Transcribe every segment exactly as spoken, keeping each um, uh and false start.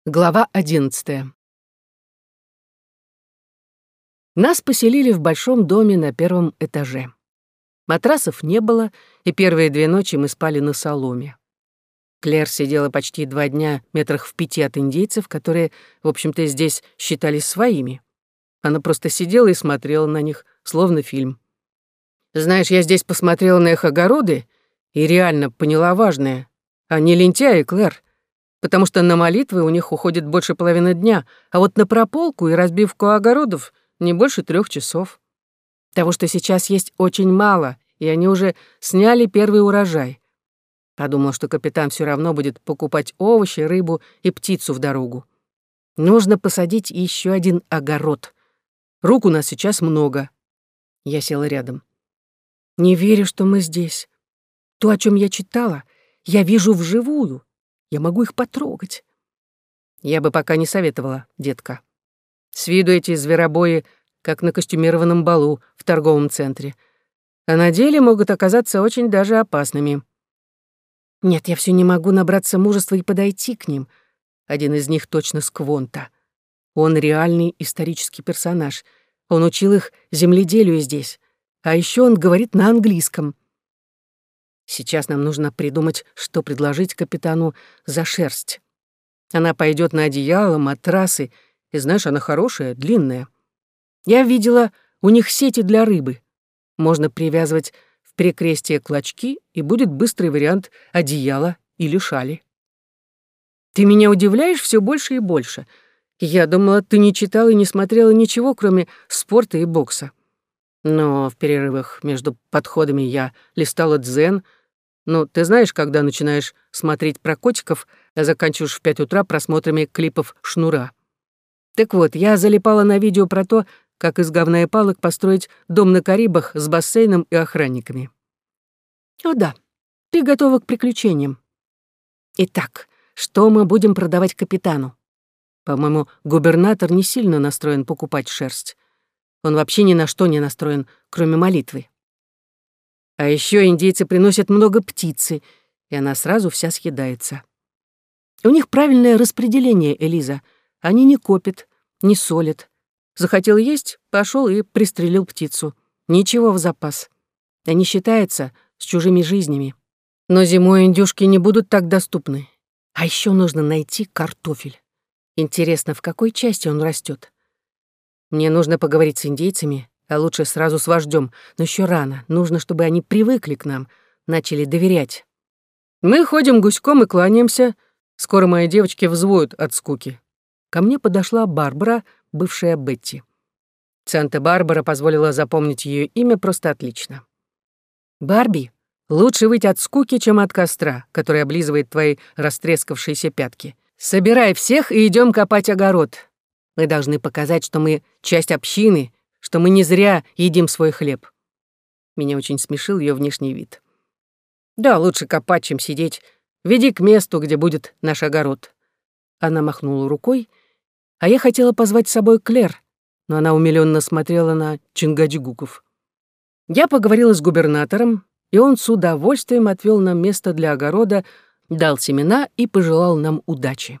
Глава одиннадцатая. Нас поселили в большом доме на первом этаже. Матрасов не было, и первые две ночи мы спали на соломе. Клэр сидела почти два дня метрах в пяти от индейцев, которые, в общем-то, здесь считались своими. Она просто сидела и смотрела на них, словно фильм. Знаешь, я здесь посмотрела на их огороды и реально поняла важное. Они лентяи, Клэр. Потому что на молитвы у них уходит больше половины дня, а вот на прополку и разбивку огородов не больше трех часов. Того, что сейчас есть, очень мало, и они уже сняли первый урожай. Подумала, что капитан все равно будет покупать овощи, рыбу и птицу в дорогу. Нужно посадить еще один огород. Рук у нас сейчас много. Я села рядом. Не верю, что мы здесь. То, о чем я читала, я вижу вживую. Я могу их потрогать. Я бы пока не советовала, детка. С виду эти зверобои, как на костюмированном балу в торговом центре. А на деле могут оказаться очень даже опасными. Нет, я все не могу набраться мужества и подойти к ним. Один из них точно Сквонта. Он реальный исторический персонаж. Он учил их земледелию здесь. А еще он говорит на английском. Сейчас нам нужно придумать, что предложить капитану за шерсть. Она пойдет на одеяло, матрасы, и, знаешь, она хорошая, длинная. Я видела у них сети для рыбы. Можно привязывать в перекрестие клочки, и будет быстрый вариант одеяла или шали. Ты меня удивляешь все больше и больше. Я думала, ты не читала и не смотрела ничего, кроме спорта и бокса. Но в перерывах между подходами я листала дзен. Ну, ты знаешь, когда начинаешь смотреть про котиков, а заканчиваешь в пять утра просмотрами клипов Шнура. Так вот, я залипала на видео про то, как из говна и палок построить дом на Карибах с бассейном и охранниками. О да, ты готова к приключениям. Итак, что мы будем продавать капитану? По-моему, губернатор не сильно настроен покупать шерсть. Он вообще ни на что не настроен, кроме молитвы. А еще индейцы приносят много птицы, и она сразу вся съедается. У них правильное распределение, Элиза. Они не копят, не солят. Захотел есть, пошел и пристрелил птицу. Ничего в запас. Они считаются с чужими жизнями. Но зимой индюшки не будут так доступны. А еще нужно найти картофель. Интересно, в какой части он растет? Мне нужно поговорить с индейцами, а лучше сразу с вождем, но еще рано. Нужно, чтобы они привыкли к нам, начали доверять. Мы ходим гуськом и кланяемся. Скоро мои девочки взвоют от скуки. Ко мне подошла Барбара, бывшая Бетти. Санта-Барбара позволила запомнить ее имя просто отлично. «Барби, лучше выйти от скуки, чем от костра, который облизывает твои растрескавшиеся пятки. Собирай всех и идем копать огород. Мы должны показать, что мы часть общины, что мы не зря едим свой хлеб». Меня очень смешил ее внешний вид. «Да, лучше копать, чем сидеть. Веди к месту, где будет наш огород». Она махнула рукой, а я хотела позвать с собой Клэр, но она умилённо смотрела на Чингачгуков. Я поговорила с губернатором, и он с удовольствием отвел нам место для огорода, дал семена и пожелал нам удачи.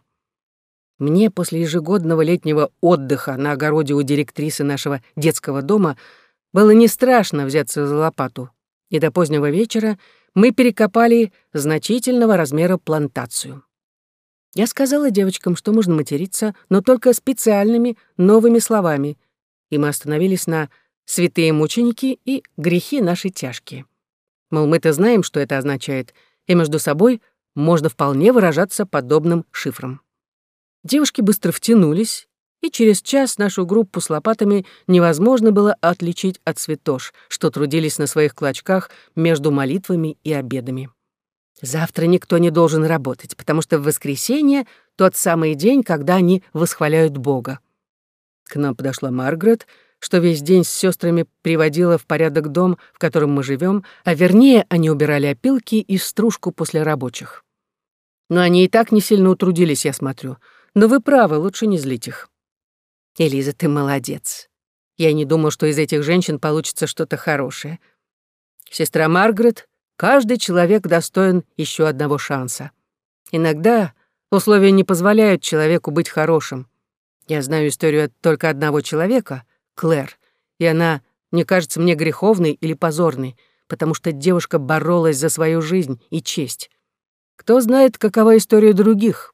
Мне после ежегодного летнего отдыха на огороде у директрисы нашего детского дома было не страшно взяться за лопату, и до позднего вечера мы перекопали значительного размера плантацию. Я сказала девочкам, что можно материться, но только специальными новыми словами, и мы остановились на «святые мученики» и «грехи наши тяжкие». Мол, мы-то знаем, что это означает, и между собой можно вполне выражаться подобным шифром. Девушки быстро втянулись, и через час нашу группу с лопатами невозможно было отличить от святош, что трудились на своих клочках между молитвами и обедами. Завтра никто не должен работать, потому что в воскресенье — тот самый день, когда они восхваляют Бога. К нам подошла Маргарет, что весь день с сестрами приводила в порядок дом, в котором мы живем, а вернее, они убирали опилки и стружку после рабочих. Но они и так не сильно утрудились, я смотрю. Но вы правы, лучше не злить их. Элиза, ты молодец. Я не думал, что из этих женщин получится что-то хорошее. Сестра Маргарет, каждый человек достоин еще одного шанса. Иногда Условия не позволяют человеку быть хорошим. Я знаю историю только одного человека, Клэр, и она не кажется мне греховной или позорной, потому что девушка боролась за свою жизнь и честь. Кто знает, какова история других?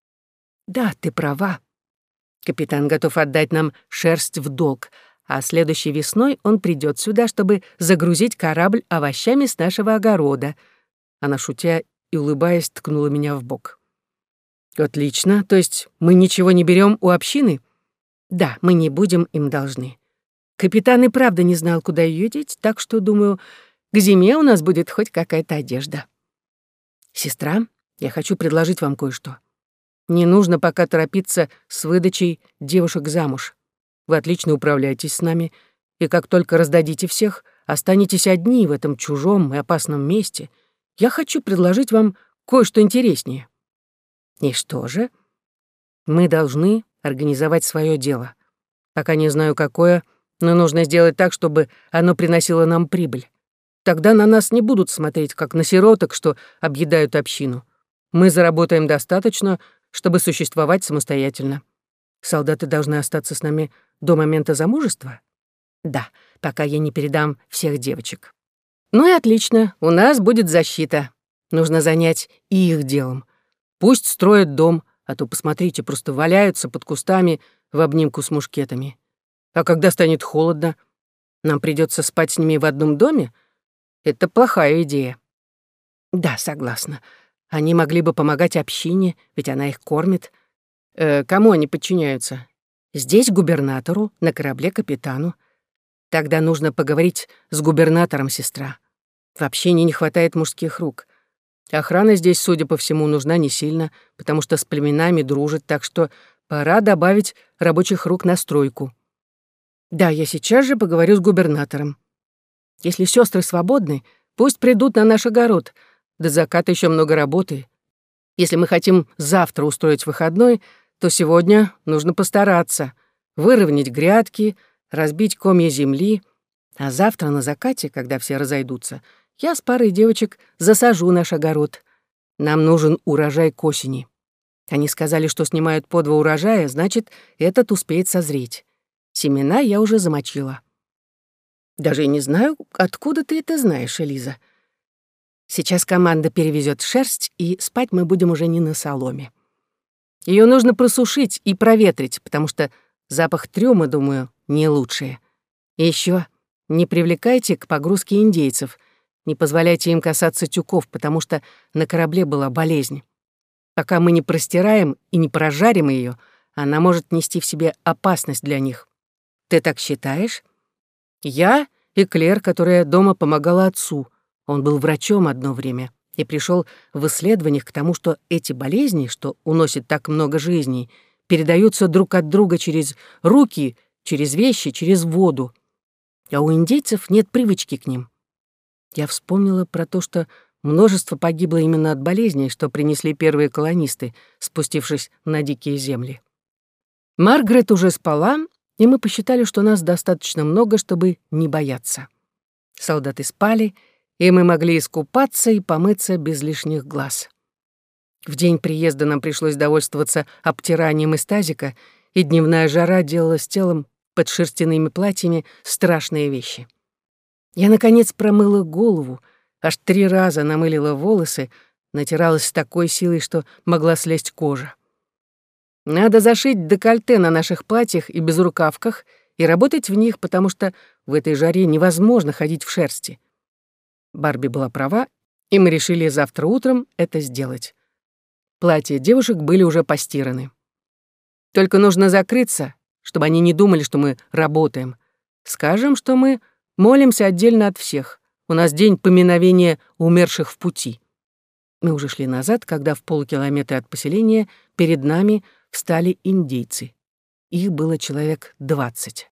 Да, ты права. Капитан готов отдать нам шерсть в долг, а следующей весной он придет сюда, чтобы загрузить корабль овощами с нашего огорода. Она, шутя и улыбаясь, ткнула меня в бок. Отлично, то есть мы ничего не берем у общины? Да, мы не будем им должны. Капитан и правда не знал, куда ее деть, так что, думаю, к зиме у нас будет хоть какая-то одежда. Сестра, я хочу предложить вам кое-что. Не нужно пока торопиться с выдачей девушек замуж. Вы отлично управляетесь с нами, и как только раздадите всех, останетесь одни в этом чужом и опасном месте. Я хочу предложить вам кое-что интереснее. И что же? Мы должны организовать свое дело. Пока не знаю, какое, но нужно сделать так, чтобы оно приносило нам прибыль. Тогда на нас не будут смотреть, как на сироток, что объедают общину. Мы заработаем достаточно, чтобы существовать самостоятельно. Солдаты должны остаться с нами до момента замужества? Да, пока я не передам всех девочек. Ну и отлично, у нас будет защита. Нужно занять и их делом. Пусть строят дом, а то, посмотрите, просто валяются под кустами в обнимку с мушкетами. А когда станет холодно, нам придется спать с ними в одном доме? Это плохая идея. Да, согласна. Они могли бы помогать общине, ведь она их кормит. Э, кому они подчиняются? Здесь губернатору, на корабле капитану. Тогда нужно поговорить с губернатором, сестра. В общине не хватает мужских рук. Охрана здесь, судя по всему, нужна не сильно, потому что с племенами дружит, так что пора добавить рабочих рук на стройку. Да, я сейчас же поговорю с губернатором. Если сестры свободны, пусть придут на наш огород. До заката еще много работы. Если мы хотим завтра устроить выходной, то сегодня нужно постараться, выровнять грядки, разбить комья земли, а завтра на закате, когда все разойдутся, я с парой девочек засажу наш огород. Нам нужен урожай к осени. Они сказали, что снимают по два урожая, значит, этот успеет созреть. Семена я уже замочила. Даже и не знаю, откуда ты это знаешь, Элиза. Сейчас команда перевезет шерсть, и спать мы будем уже не на соломе. Ее нужно просушить и проветрить, потому что запах трюма, думаю, не лучшее. И еще не привлекайте к погрузке индейцев, не позволяйте им касаться тюков, потому что на корабле была болезнь. Пока мы не простираем и не прожарим ее, она может нести в себе опасность для них. Ты так считаешь? Я и Клэр, которая дома помогала отцу. Он был врачом одно время и пришел в исследованиях к тому, что эти болезни, что уносят так много жизней, передаются друг от друга через руки, через вещи, через воду. А у индейцев нет привычки к ним. Я вспомнила про то, что множество погибло именно от болезней, что принесли первые колонисты, спустившись на дикие земли. Маргарет уже спала, и мы посчитали, что нас достаточно много, чтобы не бояться. Солдаты спали, и мы могли искупаться и помыться без лишних глаз. В день приезда нам пришлось довольствоваться обтиранием из тазика, и дневная жара делала с телом под шерстяными платьями страшные вещи. Я, наконец, промыла голову, аж три раза намылила волосы, натиралась с такой силой, что могла слезть кожа. Надо зашить декольте на наших платьях и безрукавках и работать в них, потому что в этой жаре невозможно ходить в шерсти. Барби была права, и мы решили завтра утром это сделать. Платья девушек были уже постираны. Только нужно закрыться, чтобы они не думали, что мы работаем. Скажем, что мы молимся отдельно от всех. У нас день поминовения умерших в пути. Мы уже шли назад, когда в полукилометре от поселения перед нами встали индейцы. Их было человек двадцать.